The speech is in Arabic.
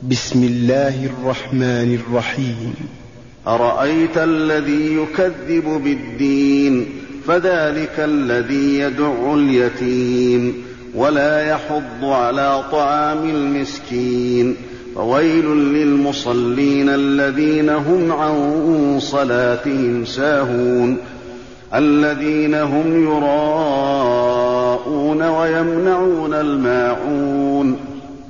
بسم الله الرحمن الرحيم. أرأيت الذي يكذب بالدين فذلك الذي يدع اليتيم ولا يحض على طعام المسكين فويل للمصلين الذين هم عن صلاتهم ساهون الذين هم يراءون ويمنعون الماعون